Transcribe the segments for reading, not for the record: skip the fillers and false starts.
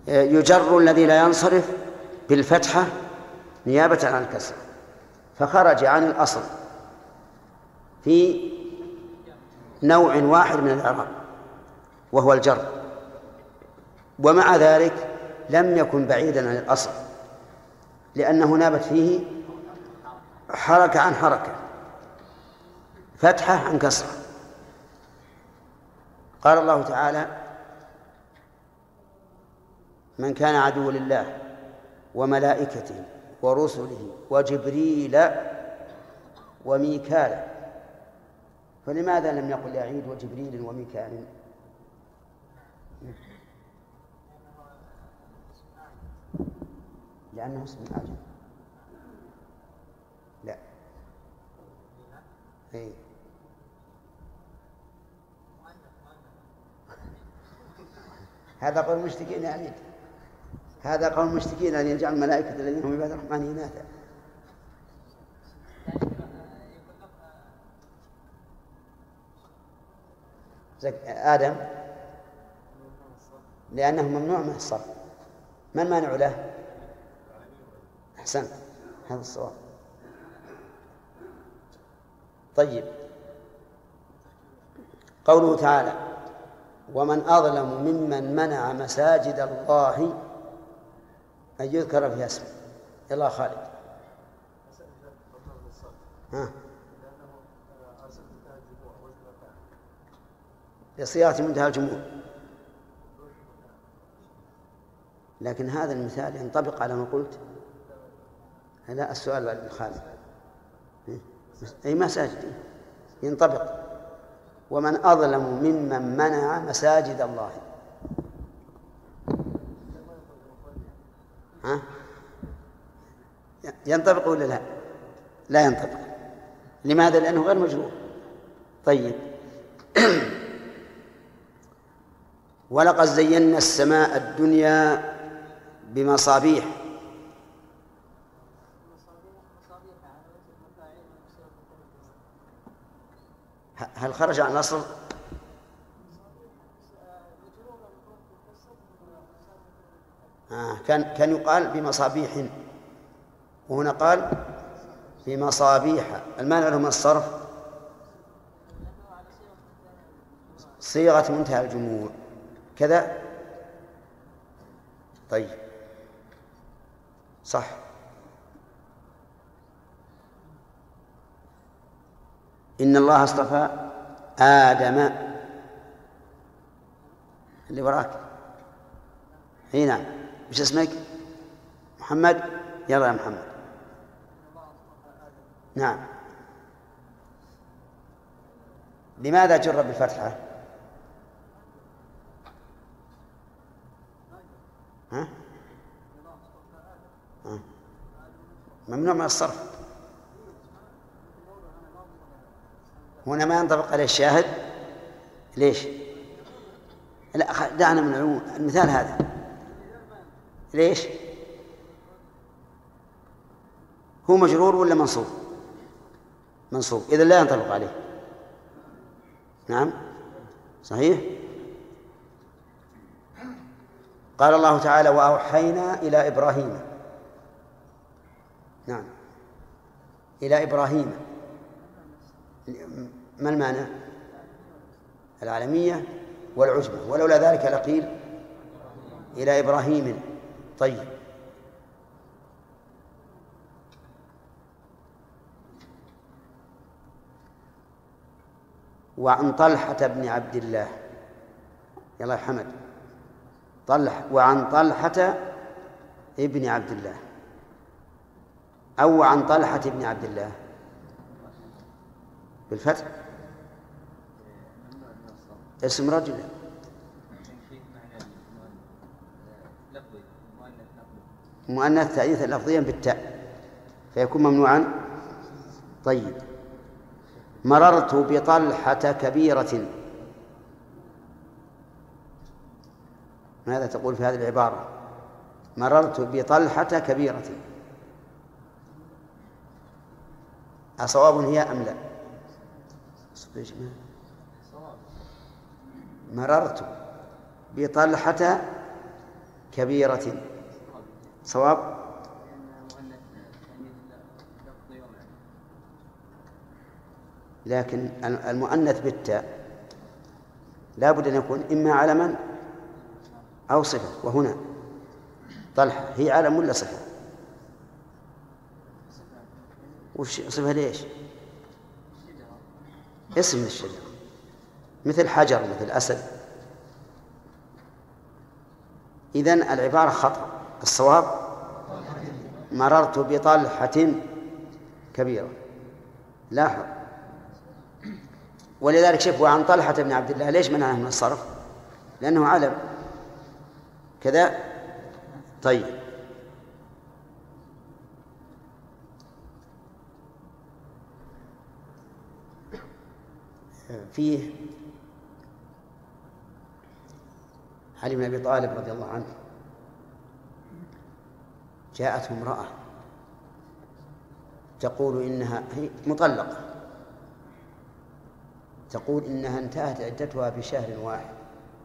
يجر الذي لا ينصرف بالفتحة نيابة عن الكسر، فخرج عن الأصل في نوع واحد من الإعراب وهو الجر، ومع ذلك لم يكن بعيدا عن الأصل، لأنه نابت فيه حركة عن حركة، فتحة عن كسرة. قال الله تعالى: من كان عدو لله وملائكته ورسله وجبريل وميكال. فلماذا لم يقل يعيد وجبريل وميكال؟ لأنه اسم أعجم. لا، هذا قول المشركين يعني، هذا قول المشركين أن يجعل الملائكة الذين هم عباد الرحمن إناثا. آدم لأنه ممنوع من الصرف. ما المانع له؟ أحسنت، هذا الصواب. طيب، قوله تعالى: ومن أظلم ممن منع مساجد الله أن يذكر فيها اسمه. يلا خالد. بصيغة منتهى الجموع، لكن هذا المثال ينطبق على ما قلت. هذا السؤال الخالد، أي مساجد ينطبق. ومن أظلم ممن منع مساجد الله. ينطبق ولا لا؟ لا ينطبق. لماذا؟ لأنه غير مجرور. طيب. ولقد زينا السماء الدنيا بمصابيح. هل خرج عن الأصل؟ كان يقال بمصابيح، وهنا قال بمصابيح. المانع له من الصرف صيغة منتهى الجموع كذا. طيب، صح. إن الله اصطفى آدم اللي وراك. نعم. وش اسمك؟ محمد. يلا يا محمد. نعم. لماذا جر بالفتحة؟ ممنوع من الصرف. هنا ما ينطبق عليه الشاهد. ليش؟ لا، دعنا من العموم. المثال هذا ليش؟ هو مجرور ولا منصوب؟ منصوب، إذن لا ينطبق عليه. نعم، صحيح. قال الله تعالى: وأوحينا إلى إبراهيم. نعم، إلى إبراهيم. ما المعنى؟ العالمية والعجمة، ولولا ذلك لقيل إلى إبراهيم. طيب، وعن طلحة بن عبد الله. يلا يا حمد. وعن طلحة ابن عبد الله أو عن طلحة ابن عبد الله بالفتح. اسم رجل مؤنث تأنيثا لفظيا بالتاء فيكون ممنوعا. طيب، مررت بطلحة كبيرة. ماذا تقول في هذه العبارة؟ مررت بطلحة كبيرة. أصواب هي أم لا؟ مررت بطلحة كبيرة. صواب. لكن المؤنث بالتاء لا بد أن يكون إما علما أو صفة، وهنا طلحة هي علم ولا صفة؟ وش صفة ليش؟ اسم من الشجرة، مثل حجر، مثل أسد. إذن العبارة خطأ. الصواب مررت بطلحة كبيرة. لاحظ. ولذلك شوفوا عن طلحة بن عبد الله ليش منعه من الصرف؟ لأنه علم كذا. طيب، فيه علي بن أبي طالب رضي الله عنه جاءته امرأة تقول إنها هي مطلقة، تقول إنها انتهت عدتها بشهر واحد،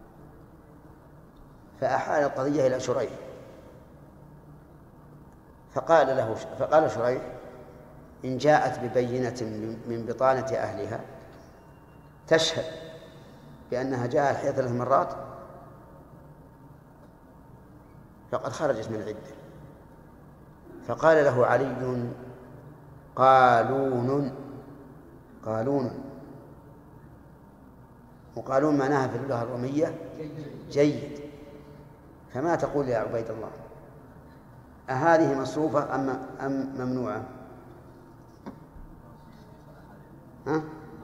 فأحال القضية إلى شريح، فقال شريح: إن جاءت ببينة من بطانة أهلها تشهد بأنها جاء الحيض 3 مرات فقد خرجت من العدة. فقال له علي: قالون. وقالون معناها في اللغة الرومية جيد. فما تقول يا عبيد الله؟ أهذه مصروفة أم ممنوعة؟ ها؟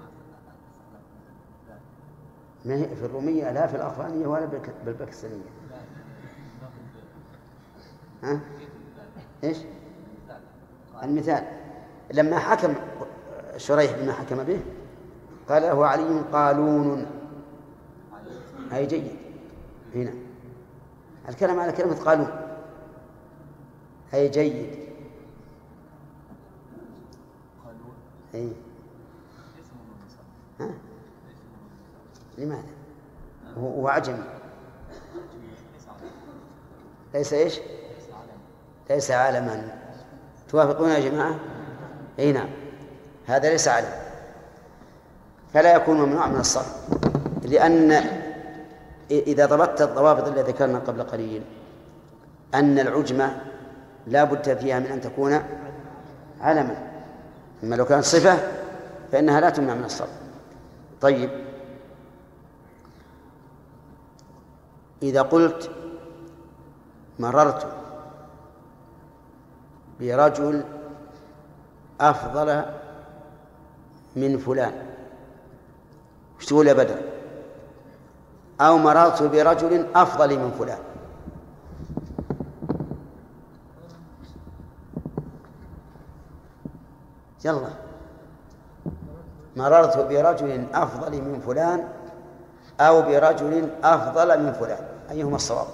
ما هي في الرومية لا في الأفغانية ولا بالباكستانية. ها؟ إيش؟ المثال لما حكم شريح بما حكم به قال له علي: قالون، أي جيد. هنا الكلام على كلمة قالون، أي جيد. أي. ها؟ لماذا؟ هو عجمي. ليس إيش؟ ليس علما. توافقون يا جماعة؟ أي نعم، هذا ليس علم، فلا يكون ممنوع من الصرف. لأن إذا ضبطت الضوابط التي ذكرنا قبل قليل أن العجمة لا بد فيها من أن تكون علما، أما لو كانت صفة فإنها لا تمنع من الصرف. طيب، إذا قلت مررت برجل أفضل من فلان، وش تقول يا بدر؟ أو مررت برجل أفضل من فلان. يلا، مررت برجل أفضل من فلان أو برجل أفضل من فلان، أيهما الصواب؟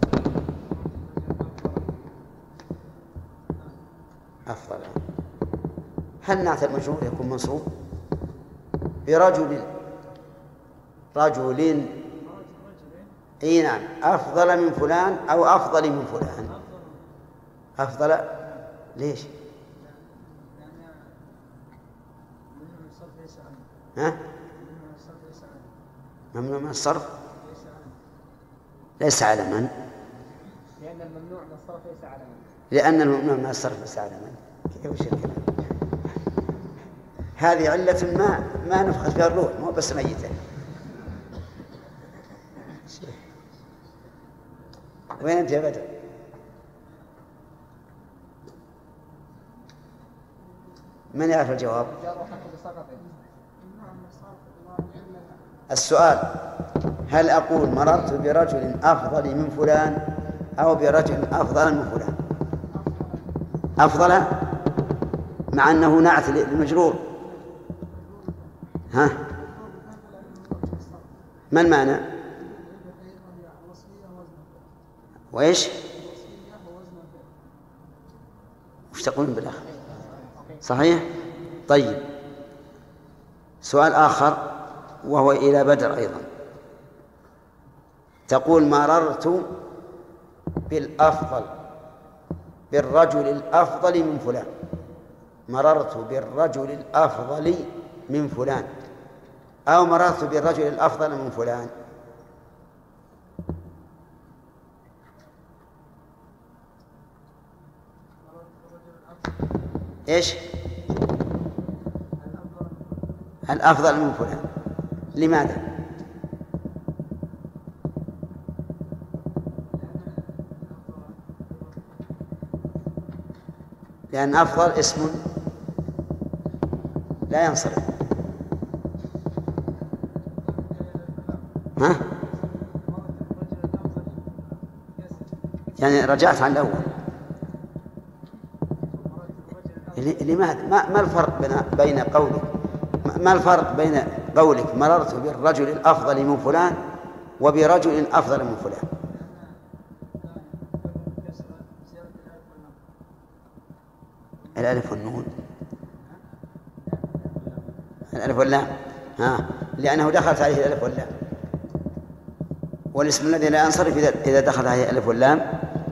أفضل. هل نعت المجرور يكون منصوب؟ برجل اي نعم، أفضل من فلان أو أفضل من فلان. أفضل ليش؟ ها؟ ممنوع من الصرف ليس علما. لأن الممنوع من الصرف ليس علما. لأن الممنوع من الصرف ليس علما. كيف الكلام؟ هذه علة ما نفخت فيها الروح، مو بس ميتة. وين أنت يا بدر؟ من يعرف الجواب؟ السؤال: هل أقول مررت برجل أفضل من فلان أو برجل أفضل من فلان؟ أفضل مع أنه نعت للمجرور. ها؟ ما المعنى؟ وإيش؟ وش تقولون بالآخر؟ صحيح؟ طيب، سؤال آخر وهو إلى بدر أيضا. تقول مررت بالأفضل، بالرجل الأفضل من فلان. مررت بالرجل الأفضل من فلان، أو مررت بالرجل الأفضل من فلان. إيش؟ الأفضل من فلان. لماذا؟ لأن أفضل اسم لا ينصرف. ها؟ يعني رجعت عن الأول. لماذا؟ ما الفرق بين قولك، ما الفرق بين قولك مررت بالرجل الأفضل من فلان وبرجل أفضل من فلان؟ الألف والنون، الألف واللام. لأنه دخلت عليه الألف واللام، والاسم الذي لا ينصرف إذا دخل عليه الألف واللام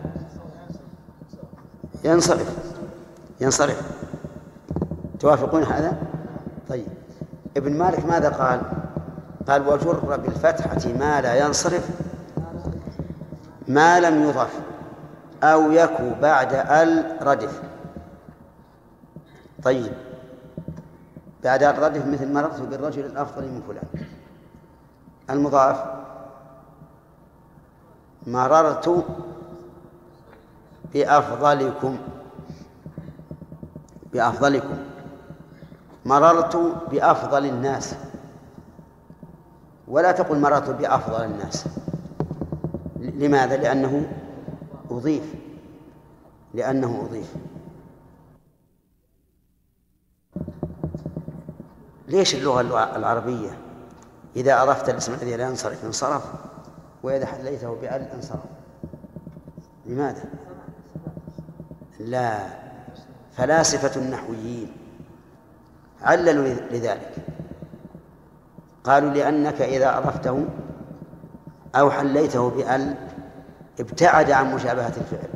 ينصرف. توافقون هذا؟ طيب، ابن مالك ماذا قال؟ قال وجر بالفتحة ما لا ينصرف ما لم يضف أو يكو بعد ردف. طيب، بعد الردف مثل مررت بالرجل الأفضل من فلان. المضاف مررت بأفضلكم، مررت بأفضل الناس، ولا تقل مررت بأفضل الناس. لماذا؟ لأنه أضيف. ليش اللغة العربية إذا أضفت الاسم الذي لا ينصرف انصرف، وإذا حليته بأل انصرف؟ لماذا؟ لا، فلاسفة النحويين عللوا لذلك، قالوا لأنك إذا أضفته أو حليته بأل ابتعد عن مشابهة الفعل،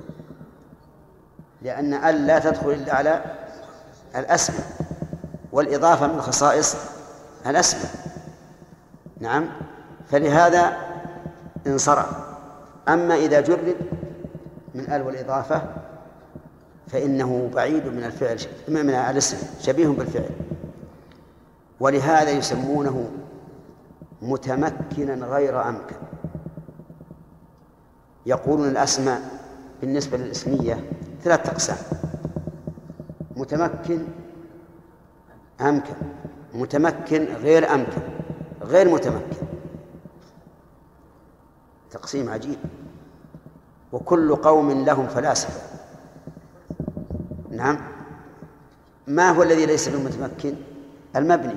لأن أل لا تدخل إلا على الأسماء، والإضافة من خصائص الأسماء. نعم، فلهذا انصرف. أما إذا جرد من أل والإضافة فإنه بعيد من الفعل، من الاسم، شبيه بالفعل، ولهذا يسمونه متمكنا غير أمكن. يقولون الأسماء بالنسبة للإسمية 3 أقسام: متمكن، أمكن، متمكن غير أمكن، غير متمكن. تقسيم عجيب، وكل قوم لهم فلاسفة. نعم، ما هو الذي ليس بالمتمكن؟ المبني.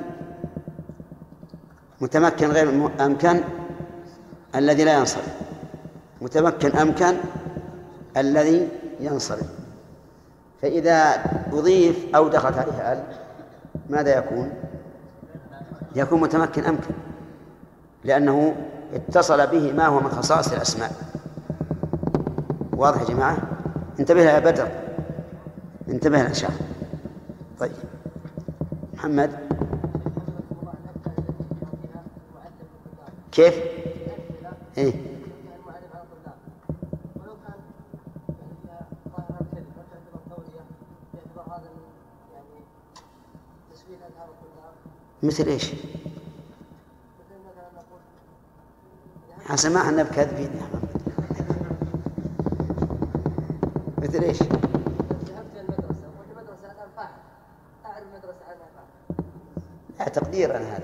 متمكن غير أمكن الذي لا ينصرف، متمكن أمكن الذي ينصرف. فإذا أضيف أو دخلت عليه أل ماذا يكون؟ يكون متمكن أمكن، لأنه اتصل به ما هو من خصائص الأسماء. واضح يا جماعة؟ انتبه يا بدر، انتبه يا شاعر. طيب، محمد كيف؟ إيه؟ مثل إيش؟ حسن ما احنا بكاذبين يا محمد. مثل إيش؟ ذهبت المدرسة والمدرسة الآن فاعل، أعرف المدرسة عنها فاعل. لا، تقديرا هذا.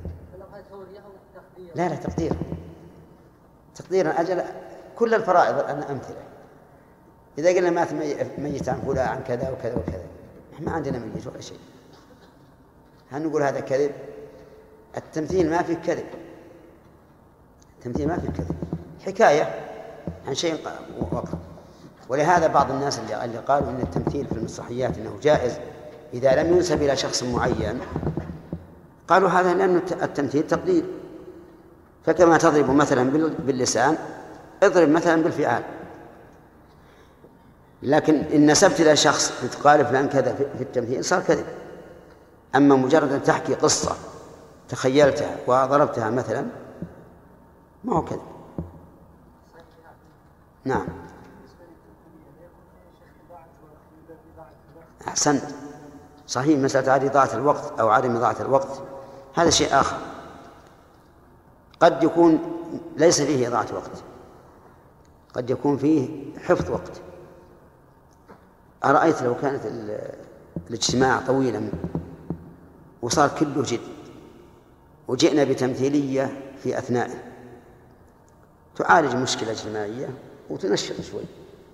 لا تقديرا أجل. كل الفرائض أنا أمثلة. إذا قلنا مات ميت عن فلان عن كذا وكذا وكذا، ما عندنا ميت ولا شيء. هل نقول هذا كذب؟ التمثيل ما فيه كذب، التمثيل ما فيه كذب، حكاية عن شيء وقع. ولهذا بعض الناس اللي قالوا إن التمثيل في المسرحيات إنه جائز إذا لم ينسب إلى شخص معين، قالوا هذا لأن التمثيل تقدير. فكما تضرب مثلا باللسان اضرب مثلا بالفعال. لكن إن نسبت إلى شخص بتقال فلان كذا في التمثيل صار كذب. أما مجرد أن تحكي قصة تخيلتها وضربتها مثلا ما هو كذب. نعم أحسنت، صحيح. مسألة عدم إضاعة الوقت أو عدم إضاعة الوقت هذا شيء آخر، قد يكون ليس فيه إضاعة وقت، قد يكون فيه حفظ وقت. أرأيت لو كانت الاجتماع طويلا وصار كله جد وجئنا بتمثيلية في أثنائه تعالج مشكلة اجتماعية وتنشط شوي،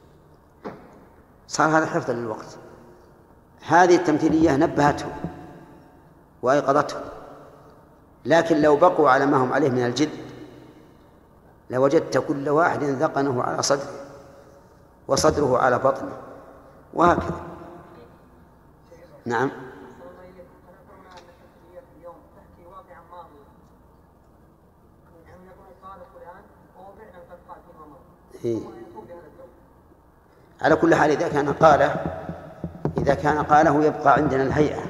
صار هذا حفظا للوقت. هذه التمثيلية نبهتهم وأيقظتهم، لكن لو بقوا على ما هم عليه من الجد لوجدت كل واحد ذقنه على صدره وصدره على بطنه وهكذا. نعم. على كل حال إذا كان قاله يبقى عندنا الهيئة.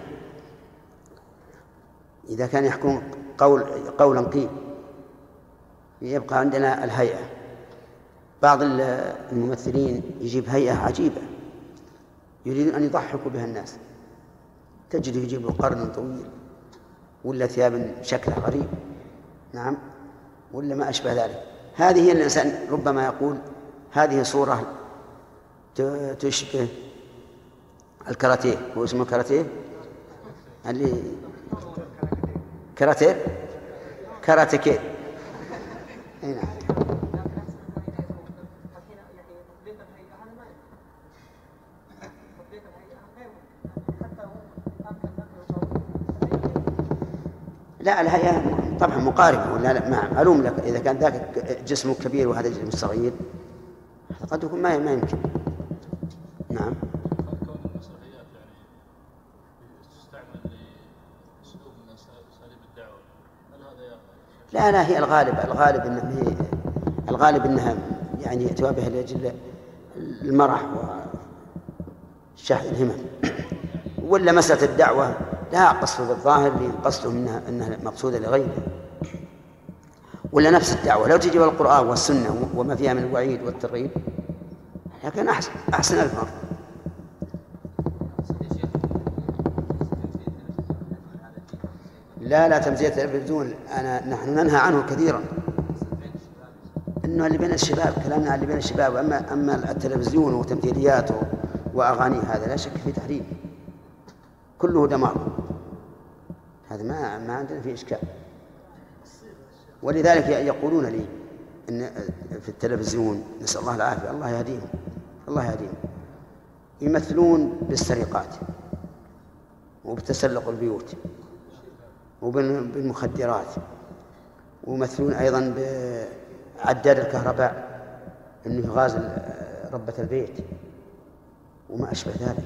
إذا كان يحكم قولا قيل يبقى عندنا الهيئة. بعض الممثلين يجيب هيئة عجيبة يريدون أن يضحكوا بها الناس، تجد يجيب له قرن طويل ولا ثياب شكلها غريب، نعم، ولا ما أشبه ذلك. هذه هي الإنسان ربما يقول هذه صورة تشبه الكاراتيه. هو اسمه كاراتيه اللي كاراتيه. نعم. لا الهيئة طبعا مقاربة ولا لا؟ معلوم لك إذا كان ذاك جسمه كبير وهذا جسمه صغير قد يكون ما يمكن. نعم. لا هي الغالب إنها يعني توابه لأجل المرح وشحذ الهمم، ولا مسألة الدعوة لا قصد بالظاهر قصده أنها مقصودة لغيره، ولا نفس الدعوة لو تجي القرآن والسنة وما فيها من الوعيد والترغيب لكن أحسن الفرق. لا تمثيل التلفزيون نحن ننهى عنه كثيرا، إنه اللي بين الشباب، كلامنا عن اللي بين الشباب. أما التلفزيون وتمثيلياته وأغانيه هذا لا شك في تحريم، كله دمار، هذا ما عندنا فيه إشكال. ولذلك يقولون لي إن في التلفزيون نسأل الله العافية الله يهديهم يمثلون بالسرقات وبتسلق البيوت وبالمخدرات، ويمثلون أيضا بعداد الكهرباء أنه يغازل ربة البيت وما أشبه ذلك.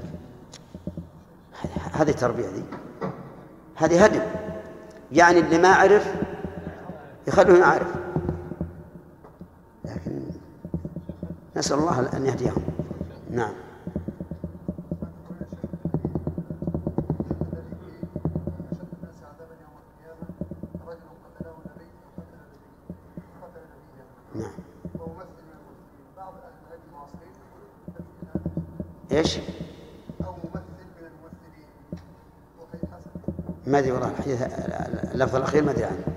هذه تربية، هذه هدم، يعني اللي ما عرف يخلوه يعرف، لكن نسأل الله أن يهديهم. نعم. نعم. ايش؟ او ممثل من الممثلين. ما ادري والله الحديث اللفظ الاخير ما ادري عنه.